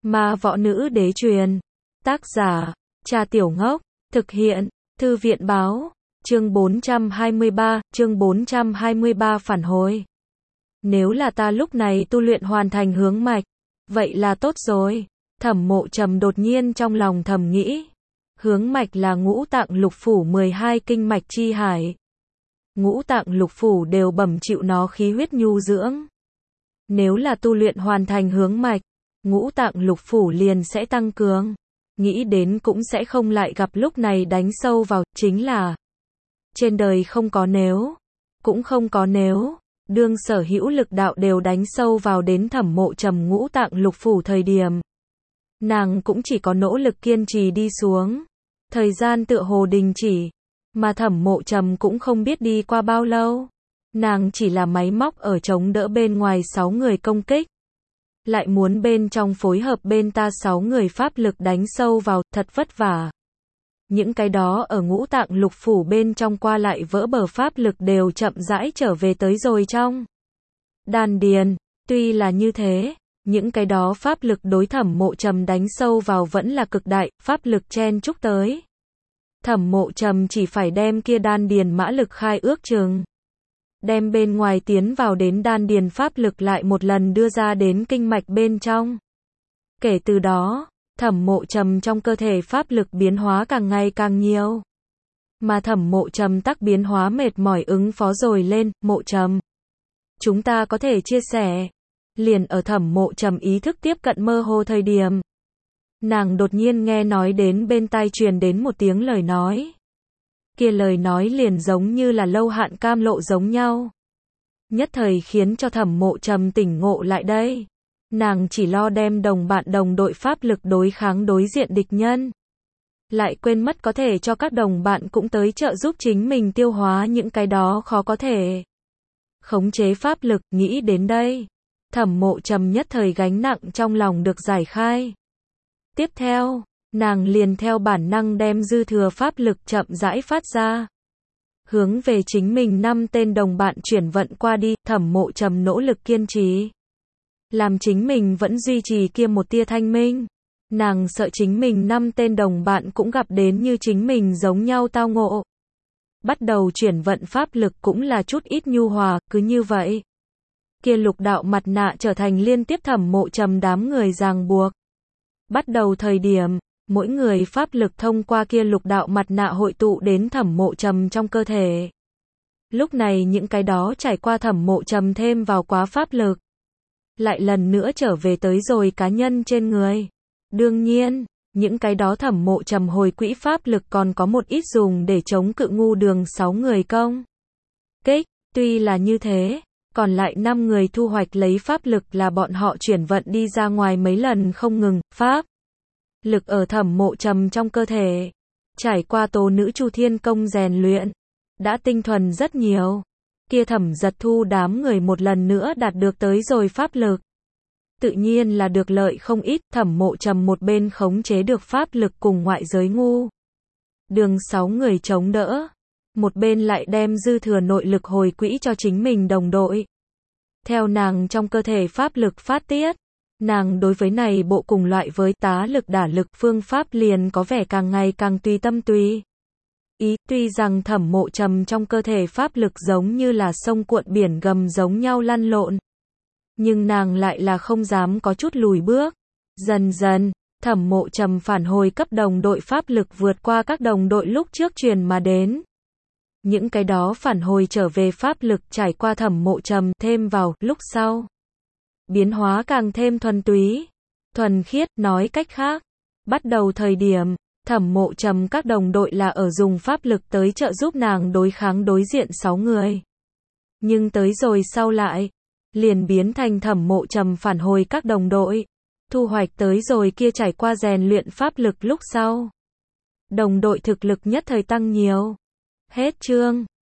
Ma võ nữ đế truyền. Tác giả, Trà Tiểu Ngốc. Thực hiện, Thư viện báo. Chương 423 phản hồi. Nếu là ta lúc này tu luyện hoàn thành hướng mạch, vậy là tốt rồi. Thẩm Mộ Trầm đột nhiên trong lòng thầm nghĩ. Hướng mạch là ngũ tạng lục phủ 12 kinh mạch chi hải. Ngũ tạng lục phủ đều bẩm chịu nó khí huyết nhu dưỡng. Nếu là tu luyện hoàn thành hướng mạch, ngũ tạng lục phủ liền sẽ tăng cường. Nghĩ đến cũng sẽ không lại gặp lúc này đánh sâu vào, chính là trên đời không có nếu, cũng không có nếu. Đương sở hữu lực đạo đều đánh sâu vào đến Thẩm Mộ Trầm ngũ tạng lục phủ thời điểm, nàng cũng chỉ có nỗ lực kiên trì đi xuống. Thời gian tựa hồ đình chỉ, mà Thẩm Mộ Trầm cũng không biết đi qua bao lâu. Nàng chỉ là máy móc ở chống đỡ bên ngoài 6 người công kích, lại muốn bên trong phối hợp bên ta 6 người pháp lực đánh sâu vào, thật vất vả. Những cái đó ở ngũ tạng lục phủ bên trong qua lại vỡ bờ pháp lực đều chậm rãi trở về tới rồi trong đan điền. Tuy là như thế, những cái đó pháp lực đối Thẩm Mộ Trầm đánh sâu vào vẫn là cực đại, pháp lực chen chúc tới. Thẩm Mộ Trầm chỉ phải đem kia đan điền mã lực khai ước chừng, đem bên ngoài tiến vào đến đan điền pháp lực lại một lần đưa ra đến kinh mạch bên trong. Kể từ đó, Thẩm Mộ Trầm trong cơ thể pháp lực biến hóa càng ngày càng nhiều. Mà Thẩm Mộ Trầm tắc biến hóa mệt mỏi ứng phó rồi lên. Mộ Trầm, chúng ta có thể chia sẻ. Liền ở Thẩm Mộ Trầm ý thức tiếp cận mơ hồ thời điểm, nàng đột nhiên nghe nói đến bên tai truyền đến một tiếng lời nói. Kia lời nói liền giống như là lâu hạn cam lộ giống nhau. Nhất thời khiến cho Thẩm Mộ Trầm tỉnh ngộ lại đây. Nàng chỉ lo đem đồng bạn đồng đội pháp lực đối kháng đối diện địch nhân, lại quên mất có thể cho các đồng bạn cũng tới trợ giúp chính mình tiêu hóa những cái đó khó có thể khống chế pháp lực. Nghĩ đến đây, Thẩm Mộ Trầm nhất thời gánh nặng trong lòng được giải khai. Tiếp theo, nàng liền theo bản năng đem dư thừa pháp lực chậm rãi phát ra, hướng về chính mình 5 tên đồng bạn chuyển vận qua đi. Thẩm Mộ Trầm nỗ lực kiên trì, làm chính mình vẫn duy trì kia một tia thanh minh. Nàng sợ chính mình 5 tên đồng bạn cũng gặp đến như chính mình giống nhau tao ngộ. Bắt đầu chuyển vận pháp lực cũng là chút ít nhu hòa, cứ như vậy. Kia lục đạo mặt nạ trở thành liên tiếp Thẩm Mộ Trầm đám người ràng buộc. Bắt đầu thời điểm, mỗi người pháp lực thông qua kia lục đạo mặt nạ hội tụ đến Thẩm Mộ Trầm trong cơ thể. Lúc này những cái đó trải qua Thẩm Mộ Trầm thêm vào quá pháp lực, lại lần nữa trở về tới rồi cá nhân trên người. Đương nhiên, những cái đó Thẩm Mộ Trầm hồi quỹ pháp lực còn có một ít dùng để chống cự ngu đường 6 người công kích. Tuy là như thế, còn lại 5 người thu hoạch lấy pháp lực là bọn họ chuyển vận đi ra ngoài mấy lần không ngừng. Pháp lực ở Thẩm Mộ Trầm trong cơ thể, trải qua Tố Nữ Chu Thiên công rèn luyện, đã tinh thuần rất nhiều. Kia Thẩm Giật Thu đám người một lần nữa đạt được tới rồi pháp lực, tự nhiên là được lợi không ít. Thẩm Mộ Trầm một bên khống chế được pháp lực cùng ngoại giới ngu đường 6 người chống đỡ, một bên lại đem dư thừa nội lực hồi quỹ cho chính mình đồng đội. Theo nàng trong cơ thể pháp lực phát tiết, nàng đối với này bộ cùng loại với tá lực đả lực phương pháp liền có vẻ càng ngày càng tùy tâm tùy ý. Tuy rằng Thẩm Mộ Trầm trong cơ thể pháp lực giống như là sông cuộn biển gầm giống nhau lăn lộn, nhưng nàng lại là không dám có chút lùi bước. Dần dần, Thẩm Mộ Trầm phản hồi cấp đồng đội pháp lực vượt qua các đồng đội lúc trước truyền mà đến. Những cái đó phản hồi trở về pháp lực trải qua Thẩm Mộ Trầm thêm vào lúc sau, biến hóa càng thêm thuần túy, thuần khiết. Nói cách khác, bắt đầu thời điểm, Thẩm Mộ Trầm các đồng đội là ở dùng pháp lực tới trợ giúp nàng đối kháng đối diện 6 người. Nhưng tới rồi sau lại, liền biến thành Thẩm Mộ Trầm phản hồi các đồng đội, thu hoạch tới rồi kia trải qua rèn luyện pháp lực lúc sau, đồng đội thực lực nhất thời tăng nhiều. Hết chương.